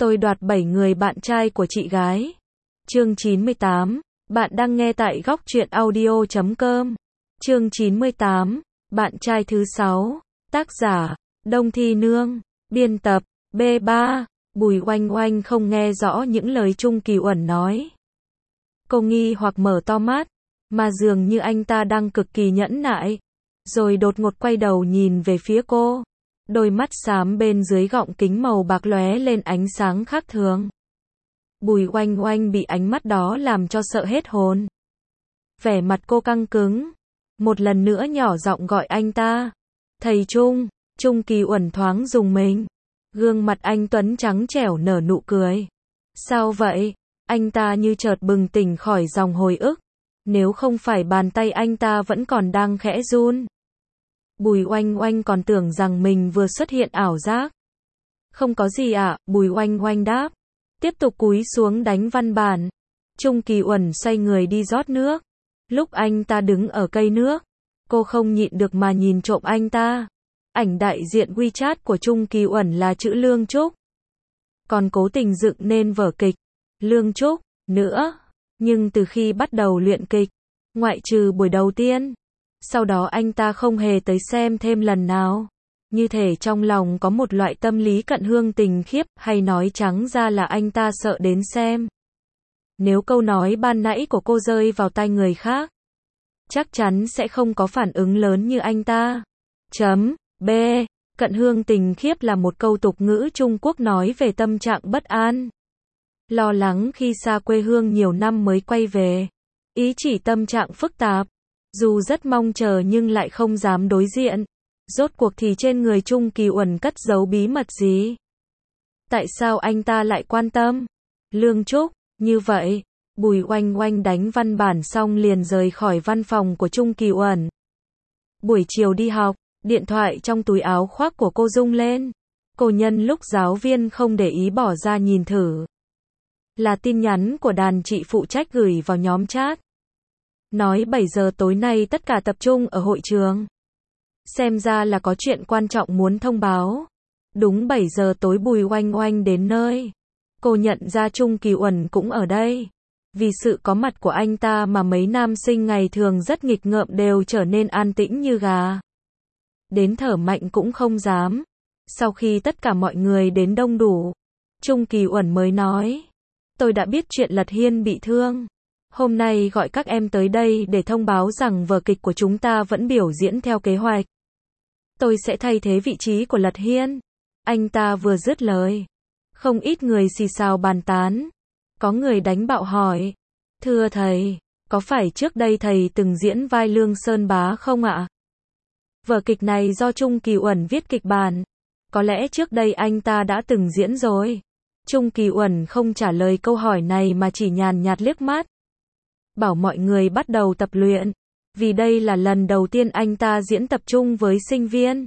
Tôi đoạt 7 người bạn trai của chị gái. Chương 98. Bạn đang nghe tại góc truyện audio.com. Chương 98. Bạn trai thứ 6. Tác giả: Đông Thi Nương. Biên tập: B3. Bùi Oanh Oanh không nghe rõ những lời Chung Kỳ Uẩn nói. Cô nghi hoặc mở to mắt, mà dường như anh ta đang cực kỳ nhẫn nại. Rồi đột ngột quay đầu nhìn về phía cô. Đôi mắt xám bên dưới gọng kính màu bạc lóe lên ánh sáng khác thường. Bùi Oanh Oanh bị ánh mắt đó làm cho sợ hết hồn. Vẻ mặt cô căng cứng. Một lần nữa nhỏ giọng gọi anh ta. Thầy Chung. Chung Kỳ Uẩn thoáng rùng mình. Gương mặt anh tuấn trắng trẻo nở nụ cười. Sao vậy? Anh ta như chợt bừng tỉnh khỏi dòng hồi ức. Nếu không phải bàn tay anh ta vẫn còn đang khẽ run. Bùi Oanh Oanh còn tưởng rằng mình vừa xuất hiện ảo giác. Không có gì ạ, Bùi Oanh Oanh đáp. Tiếp tục cúi xuống đánh văn bản. Chung Kỳ Uẩn xoay người đi rót nước. Lúc anh ta đứng ở cây nước, cô không nhịn được mà nhìn trộm anh ta. Ảnh đại diện WeChat của Chung Kỳ Uẩn là chữ Lương Trúc. Còn cố tình dựng nên vở kịch Lương Trúc nữa. Nhưng từ khi bắt đầu luyện kịch, ngoại trừ buổi đầu tiên, sau đó anh ta không hề tới xem thêm lần nào. Như thể trong lòng có một loại tâm lý cận hương tình khiếp, hay nói trắng ra là anh ta sợ đến xem. Nếu câu nói ban nãy của cô rơi vào tai người khác, chắc chắn sẽ không có phản ứng lớn như anh ta. B. Cận hương tình khiếp là một câu tục ngữ Trung Quốc nói về tâm trạng bất an, lo lắng khi xa quê hương nhiều năm mới quay về. Ý chỉ tâm trạng phức tạp, dù rất mong chờ nhưng lại không dám đối diện. Rốt cuộc thì trên người Chung Kỳ Uẩn cất giấu bí mật gì? Tại sao anh ta lại quan tâm Lương Trúc như vậy? Bùi Oanh Oanh đánh văn bản xong liền rời khỏi văn phòng của Chung Kỳ Uẩn. Buổi chiều đi học, điện thoại trong túi áo khoác của cô rung lên. Cô nhân lúc giáo viên không để ý bỏ ra nhìn thử. Là tin nhắn của đàn chị phụ trách gửi vào nhóm chat. Nói 7 giờ tối nay tất cả tập trung ở hội trường. Xem ra là có chuyện quan trọng muốn thông báo. Đúng 7 giờ tối Bùi Oanh Oanh đến nơi. Cô nhận ra Chung Kỳ Uẩn cũng ở đây. Vì sự có mặt của anh ta mà mấy nam sinh ngày thường rất nghịch ngợm đều trở nên an tĩnh như gà. Đến thở mạnh cũng không dám. Sau khi tất cả mọi người đến đông đủ, Chung Kỳ Uẩn mới nói. Tôi đã biết chuyện Lật Hiên bị thương. Hôm nay gọi các em tới đây để thông báo rằng vở kịch của chúng ta vẫn biểu diễn theo kế hoạch. Tôi sẽ thay thế vị trí của Lật Hiên. Anh ta vừa dứt lời, không ít người xì xào bàn tán. Có người đánh bạo hỏi. Thưa thầy, có phải trước đây thầy từng diễn vai Lương Sơn Bá không ạ? Vở kịch này do Chung Kỳ Uẩn viết kịch bản. Có lẽ trước đây anh ta đã từng diễn rồi. Chung Kỳ Uẩn không trả lời câu hỏi này mà chỉ nhàn nhạt liếc mắt. Bảo mọi người bắt đầu tập luyện. Vì đây là lần đầu tiên anh ta diễn tập trung với sinh viên.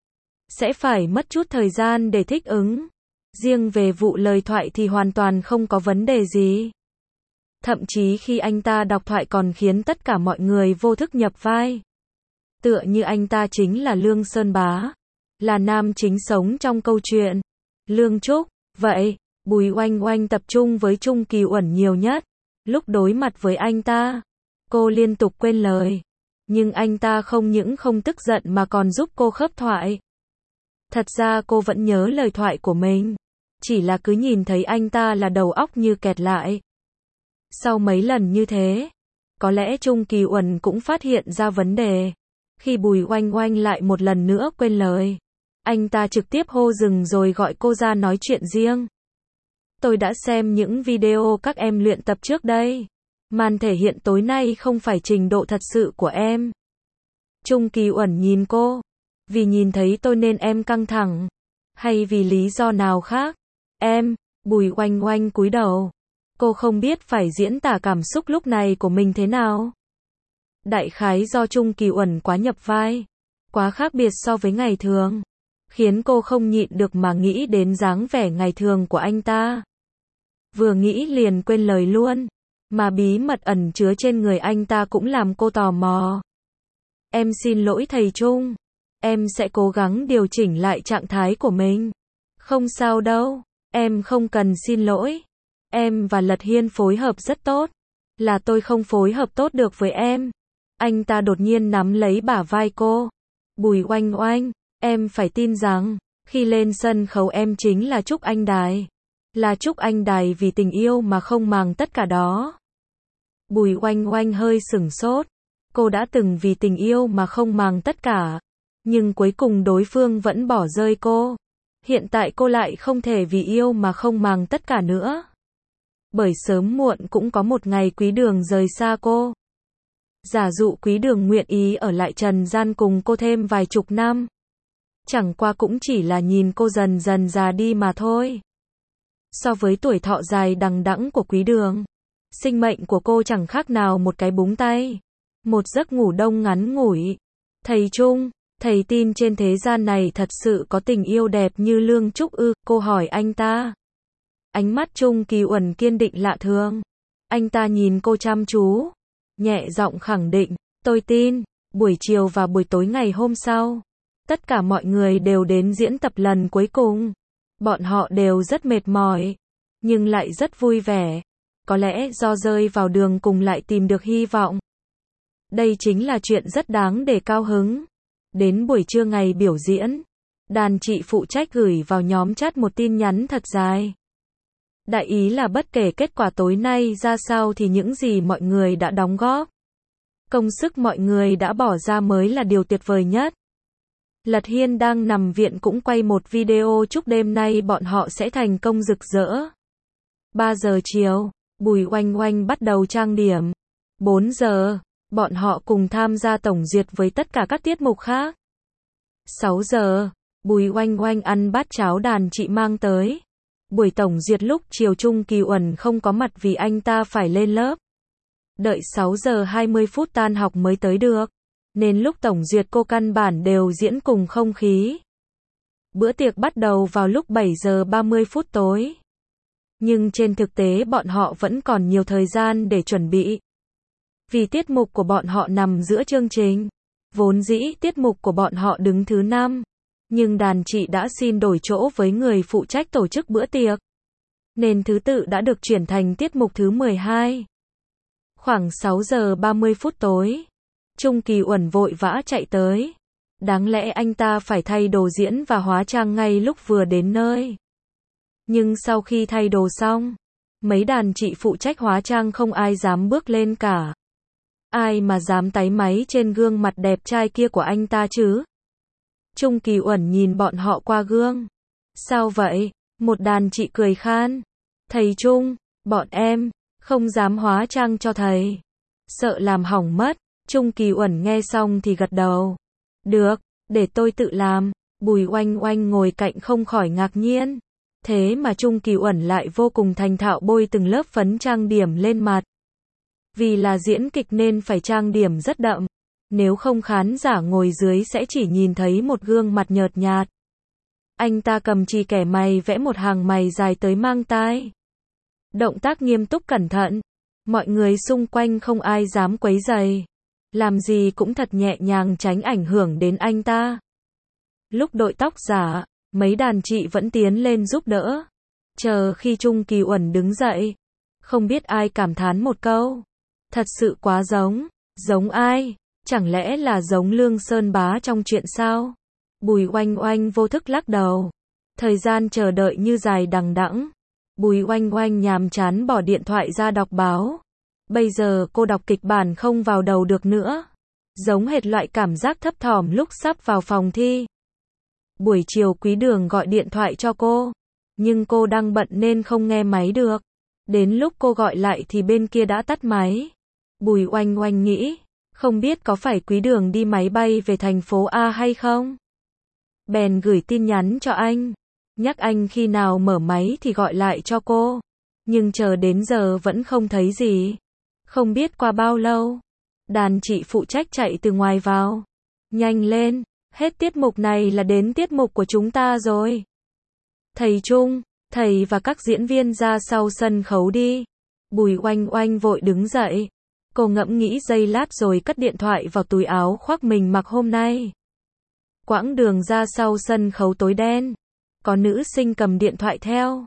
Sẽ phải mất chút thời gian để thích ứng. Riêng về vụ lời thoại thì hoàn toàn không có vấn đề gì. Thậm chí khi anh ta đọc thoại còn khiến tất cả mọi người vô thức nhập vai. Tựa như anh ta chính là Lương Sơn Bá. Là nam chính sống trong câu chuyện Lương Trúc. Vậy, Bùi Oanh Oanh tập trung với Chung Kỳ Uẩn nhiều nhất. Lúc đối mặt với anh ta, cô liên tục quên lời. Nhưng anh ta không những không tức giận mà còn giúp cô khớp thoại. Thật ra cô vẫn nhớ lời thoại của mình. Chỉ là cứ nhìn thấy anh ta là đầu óc như kẹt lại. Sau mấy lần như thế, có lẽ Chung Kỳ Uẩn cũng phát hiện ra vấn đề. Khi Bùi Oanh Oanh lại một lần nữa quên lời, anh ta trực tiếp hô dừng rồi gọi cô ra nói chuyện riêng. Tôi đã xem những video các em luyện tập trước đây. Màn thể hiện tối nay không phải trình độ thật sự của em. Chung Kỳ Uẩn nhìn cô. Vì nhìn thấy tôi nên em căng thẳng. Hay vì lý do nào khác? Em, Bùi Oanh Oanh cúi đầu. Cô không biết phải diễn tả cảm xúc lúc này của mình thế nào. Đại khái do Chung Kỳ Uẩn quá nhập vai. Quá khác biệt so với ngày thường. Khiến cô không nhịn được mà nghĩ đến dáng vẻ ngày thường của anh ta. Vừa nghĩ liền quên lời luôn. Mà bí mật ẩn chứa trên người anh ta cũng làm cô tò mò. Em xin lỗi thầy Chung. Em sẽ cố gắng điều chỉnh lại trạng thái của mình. Không sao đâu. Em không cần xin lỗi. Em và Lật Hiên phối hợp rất tốt. Là tôi không phối hợp tốt được với em. Anh ta đột nhiên nắm lấy bả vai cô. Bùi Oanh Oanh, em phải tin rằng, khi lên sân khấu em chính là Trúc Anh Đài. Là Trúc Anh Đài vì tình yêu mà không màng tất cả đó. Bùi Oanh Oanh hơi sửng sốt. Cô đã từng vì tình yêu mà không màng tất cả. Nhưng cuối cùng đối phương vẫn bỏ rơi cô. Hiện tại cô lại không thể vì yêu mà không màng tất cả nữa. Bởi sớm muộn cũng có một ngày Quý Đường rời xa cô. Giả dụ Quý Đường nguyện ý ở lại trần gian cùng cô thêm vài chục năm. Chẳng qua cũng chỉ là nhìn cô dần dần già đi mà thôi. So với tuổi thọ dài đằng đẵng của Quý Đường, sinh mệnh của cô chẳng khác nào một cái búng tay. Một giấc ngủ đông ngắn ngủi. Thầy Trung, thầy tin trên thế gian này thật sự có tình yêu đẹp như Lương Trúc ư? Cô hỏi anh ta. Ánh mắt Trung Kỳ Uẩn kiên định lạ thường. Anh ta nhìn cô chăm chú, nhẹ giọng khẳng định, tôi tin. Buổi chiều và buổi tối ngày hôm sau, tất cả mọi người đều đến diễn tập lần cuối cùng. Bọn họ đều rất mệt mỏi, nhưng lại rất vui vẻ. Có lẽ do rơi vào đường cùng lại tìm được hy vọng. Đây chính là chuyện rất đáng để cao hứng. Đến buổi trưa ngày biểu diễn, đàn chị phụ trách gửi vào nhóm chat một tin nhắn thật dài. Đại ý là bất kể kết quả tối nay ra sao thì những gì mọi người đã đóng góp, công sức mọi người đã bỏ ra mới là điều tuyệt vời nhất. Lật Hiên đang nằm viện cũng quay một video chúc đêm nay bọn họ sẽ thành công rực rỡ. 3 giờ chiều, Bùi Oanh Oanh bắt đầu trang điểm. 4 giờ, bọn họ cùng tham gia tổng duyệt với tất cả các tiết mục khác. 6 giờ, Bùi Oanh Oanh ăn bát cháo đàn chị mang tới. Buổi tổng duyệt lúc chiều Trung Kỳ Uẩn không có mặt vì anh ta phải lên lớp. Đợi 6 giờ 20 phút tan học mới tới được. Nên lúc tổng duyệt cô căn bản đều diễn cùng không khí. Bữa tiệc bắt đầu vào lúc 7 giờ 30 phút tối. Nhưng trên thực tế bọn họ vẫn còn nhiều thời gian để chuẩn bị. Vì tiết mục của bọn họ nằm giữa chương trình. Vốn dĩ tiết mục của bọn họ đứng thứ 5. Nhưng đàn chị đã xin đổi chỗ với người phụ trách tổ chức bữa tiệc. Nên thứ tự đã được chuyển thành tiết mục thứ 12. Khoảng 6 giờ 30 phút tối. Trung Kỳ Uẩn vội vã chạy tới. Đáng lẽ anh ta phải thay đồ diễn và hóa trang ngay lúc vừa đến nơi. Nhưng sau khi thay đồ xong, mấy đàn chị phụ trách hóa trang không ai dám bước lên cả. Ai mà dám táy máy trên gương mặt đẹp trai kia của anh ta chứ? Trung Kỳ Uẩn nhìn bọn họ qua gương. Sao vậy? Một đàn chị cười khan. Thầy Trung, bọn em không dám hóa trang cho thầy. Sợ làm hỏng mất. Trung Kỳ Uẩn nghe xong thì gật đầu. Được, để tôi tự làm. Bùi Oanh Oanh ngồi cạnh không khỏi ngạc nhiên. Thế mà Trung Kỳ Uẩn lại vô cùng thành thạo bôi từng lớp phấn trang điểm lên mặt. Vì là diễn kịch nên phải trang điểm rất đậm. Nếu không khán giả ngồi dưới sẽ chỉ nhìn thấy một gương mặt nhợt nhạt. Anh ta cầm chì kẻ mày vẽ một hàng mày dài tới mang tai. Động tác nghiêm túc cẩn thận. Mọi người xung quanh không ai dám quấy rầy. Làm gì cũng thật nhẹ nhàng tránh ảnh hưởng đến anh ta. Lúc đội tóc giả, mấy đàn chị vẫn tiến lên giúp đỡ. Chờ khi Trung Kỳ Uẩn đứng dậy. Không biết ai cảm thán một câu. Thật sự quá giống. Giống ai? Chẳng lẽ là giống Lương Sơn Bá trong chuyện sao? Bùi Oanh Oanh vô thức lắc đầu. Thời gian chờ đợi như dài đằng đẵng. Bùi Oanh Oanh nhàm chán bỏ điện thoại ra đọc báo. Bây giờ cô đọc kịch bản không vào đầu được nữa. Giống hệt loại cảm giác thấp thỏm lúc sắp vào phòng thi. Buổi chiều Quý Đường gọi điện thoại cho cô. Nhưng cô đang bận nên không nghe máy được. Đến lúc cô gọi lại thì bên kia đã tắt máy. Bùi Oanh Oanh nghĩ, không biết có phải Quý Đường đi máy bay về thành phố A hay không? Bèn gửi tin nhắn cho anh. Nhắc anh khi nào mở máy thì gọi lại cho cô. Nhưng chờ đến giờ vẫn không thấy gì. Không biết qua bao lâu. Đàn chị phụ trách chạy từ ngoài vào. Nhanh lên, hết tiết mục này là đến tiết mục của chúng ta rồi. Thầy Trung, thầy và các diễn viên ra sau sân khấu đi. Bùi Oanh Oanh vội đứng dậy. Cô ngẫm nghĩ giây lát rồi cất điện thoại vào túi áo khoác mình mặc hôm nay. Quãng đường ra sau sân khấu tối đen. Có nữ sinh cầm điện thoại theo.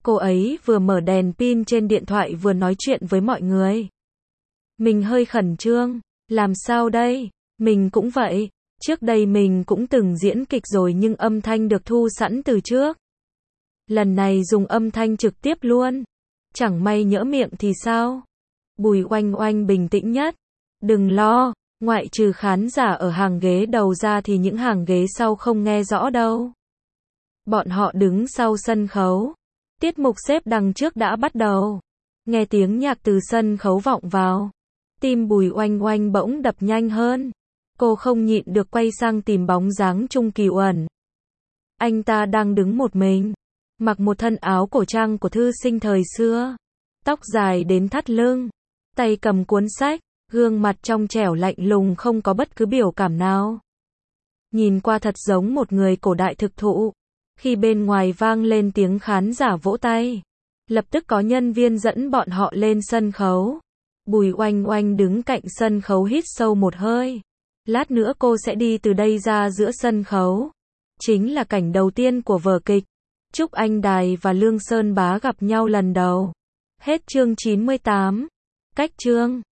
Cô ấy vừa mở đèn pin trên điện thoại vừa nói chuyện với mọi người. Mình hơi khẩn trương, làm sao đây? Mình cũng vậy, trước đây mình cũng từng diễn kịch rồi nhưng âm thanh được thu sẵn từ trước. Lần này dùng âm thanh trực tiếp luôn. Chẳng may nhỡ miệng thì sao? Bùi Oanh Oanh bình tĩnh nhất. Đừng lo, ngoại trừ khán giả ở hàng ghế đầu ra thì những hàng ghế sau không nghe rõ đâu. Bọn họ đứng sau sân khấu. Tiết mục xếp đằng trước đã bắt đầu. Nghe tiếng nhạc từ sân khấu vọng vào. Tim Bùi Oanh Oanh bỗng đập nhanh hơn. Cô không nhịn được quay sang tìm bóng dáng Trung Kỳ Uẩn. Anh ta đang đứng một mình, mặc một thân áo cổ trang của thư sinh thời xưa, tóc dài đến thắt lưng, tay cầm cuốn sách, gương mặt trong trẻo lạnh lùng không có bất cứ biểu cảm nào. Nhìn qua thật giống một người cổ đại thực thụ. Khi bên ngoài vang lên tiếng khán giả vỗ tay, lập tức có nhân viên dẫn bọn họ lên sân khấu. Bùi Oanh Oanh đứng cạnh sân khấu hít sâu một hơi. Lát nữa cô sẽ đi từ đây ra giữa sân khấu. Chính là cảnh đầu tiên của vở kịch Trúc Anh Đài và Lương Sơn Bá gặp nhau lần đầu. Hết chương 98. Cách chương